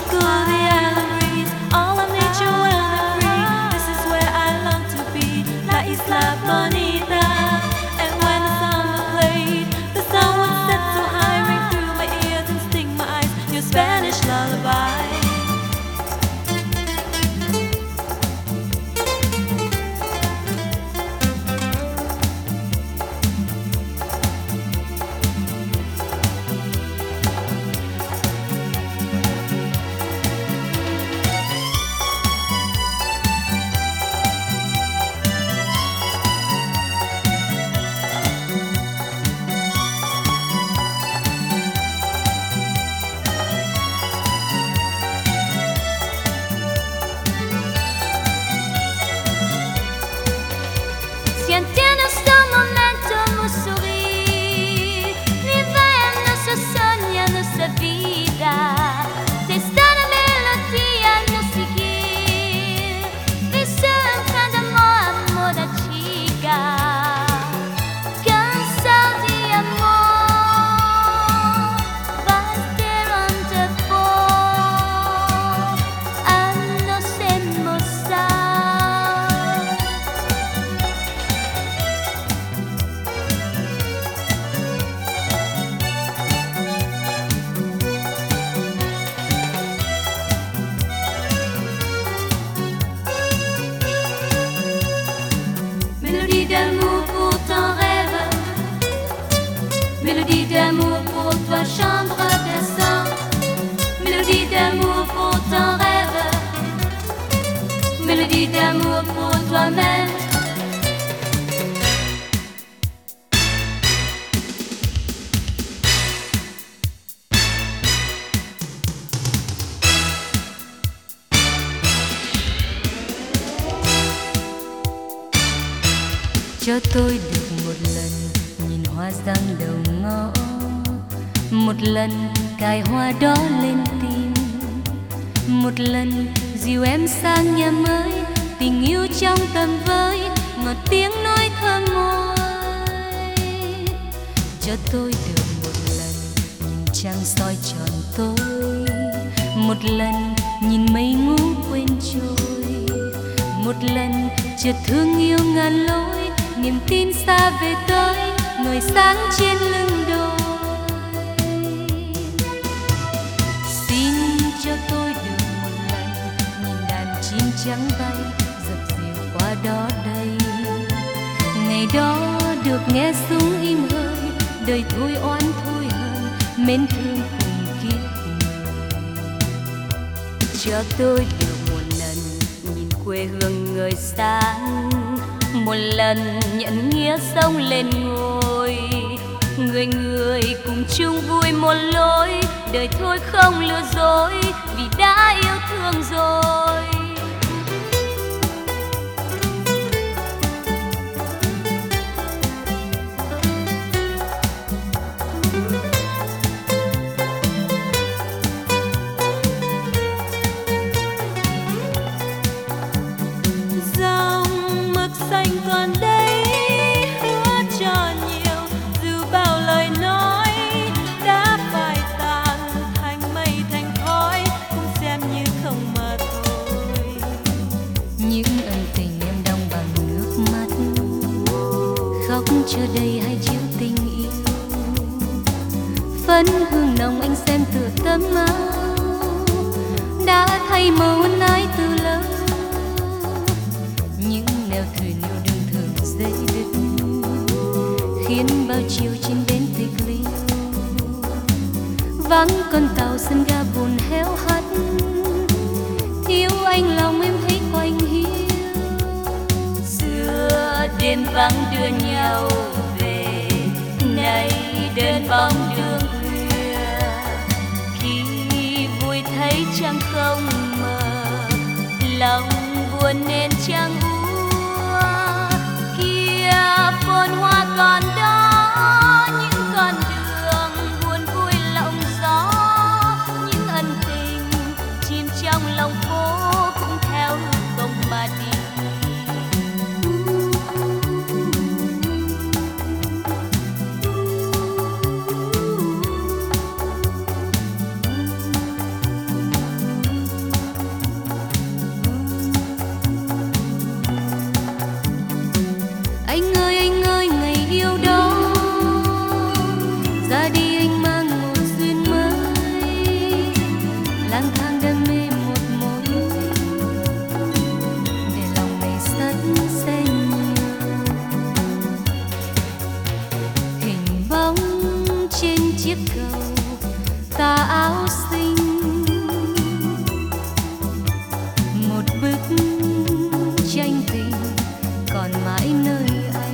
cool the island breeze, all of nature wild and free. This is where I long to be, La Isla Bonita. And when the samba played, the sound would set so high, ring through my ears and sting my eyes. Your Spanish lullaby. Si entiende sto momento un sorrir, vivendo se sogna nuestra vida, te sta la melodía no seguir, visto en cada amor da chica, cansado de amor, bater on the ball, a nos emozar. Mélodie d'amour pour ton rêve, mélodie d'amour pour toi chambre descente, mélodie d'amour pour ton rêve, mélodie d'amour pour toi-même. Cho tôi được một lần nhìn hoa giang đầu ngõ, một lần cài hoa đó lên tim, một lần dìu em sang nhà mới, tình yêu trong tầm với ngọt tiếng nói thơm môi. Cho tôi được một lần nhìn trăng soi tròn tối, một lần nhìn mây ngủ quên trôi, một lần chợt thương yêu ngàn lối, niềm tin xa về tới ngời sáng trên lưng đồi. Xin cho tôi được một lần nhìn đàn chim trắng bay dập dìu qua đó đây, ngày đó được nghe súng im hơi, đời thôi oán thôi hờn, mến thương cùng kiếp người. Cho tôi được một lần nhìn quê hương ngời sáng, một lần nhận nghĩa sông lên ngôi, người người cùng chung vui một lối, đời thôi không lừa dối vì đã yêu thương rồi. Dòng mực xanh còn đây hứa cho nhiều, dù bao lời nói đã phai tàn thành mây thành khói, cũng xem như không mà thôi. Những ân tình em đong bằng nước mắt, khóc cho đây hay chiếu tình yêu, phấn hương nồng anh xem tựa tấm áo đã thay màu ái từ lâu. Những nẻo thuyền yêu đương thường dây đứt, khiến bao chiều trên bến tịch liêu, vắng con tàu sân ga buồn héo hắt, thiếu anh lòng em thấy quạnh hiu. Xưa đêm vắng đưa nhau về, nay đơn bóng đường khuya, khi vui thấy trăng không mờ, lòng buồn nên trăng úa. Kia phồn hoa còn đó, những con đường buồn vui lộng gió, những ân tình chìm trong lòng phố cũng theo hư không mà đi. mê một mối tình, để lòng này rất sẽ nhiều hình bóng trên chiếc cầu tà áo xinh, một bức tranh tình còn mãi nơi anh.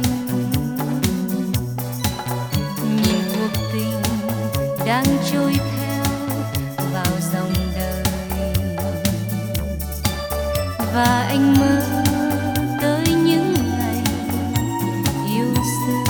Nhìn cuộc tình đang trôi theo vào dòng đời, và anh mơ tới những ngày yêu xưa.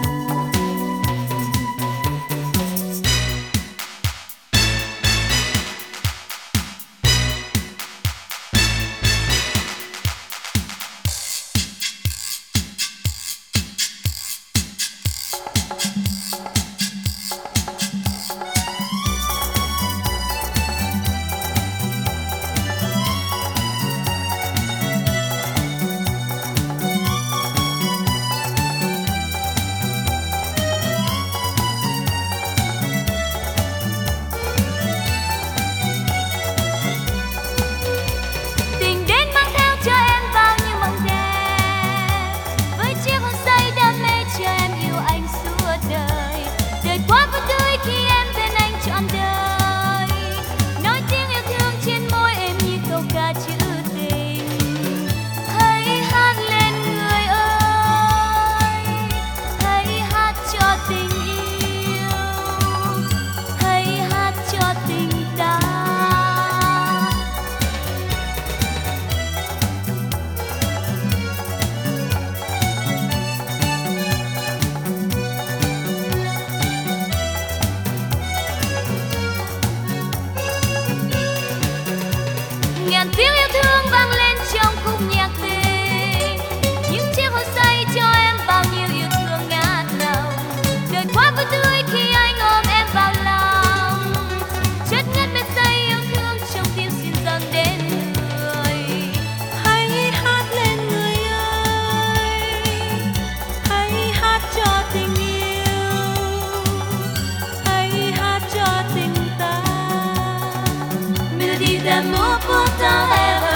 Ngàn tiếng yêu thương vang lên trong khúc nhạc tình, những chiếc hôn say cho em bao nhiêu yêu thương ngát lòng. Đời quá vui tươi khi anh ôm em vào lòng, chất ngất mê say yêu thương trong tim xin dâng đến người. Hãy hát lên người ơi, hãy hát cho tình yêu, hãy hát cho tình ta. Melody d'amour pour ta rêve.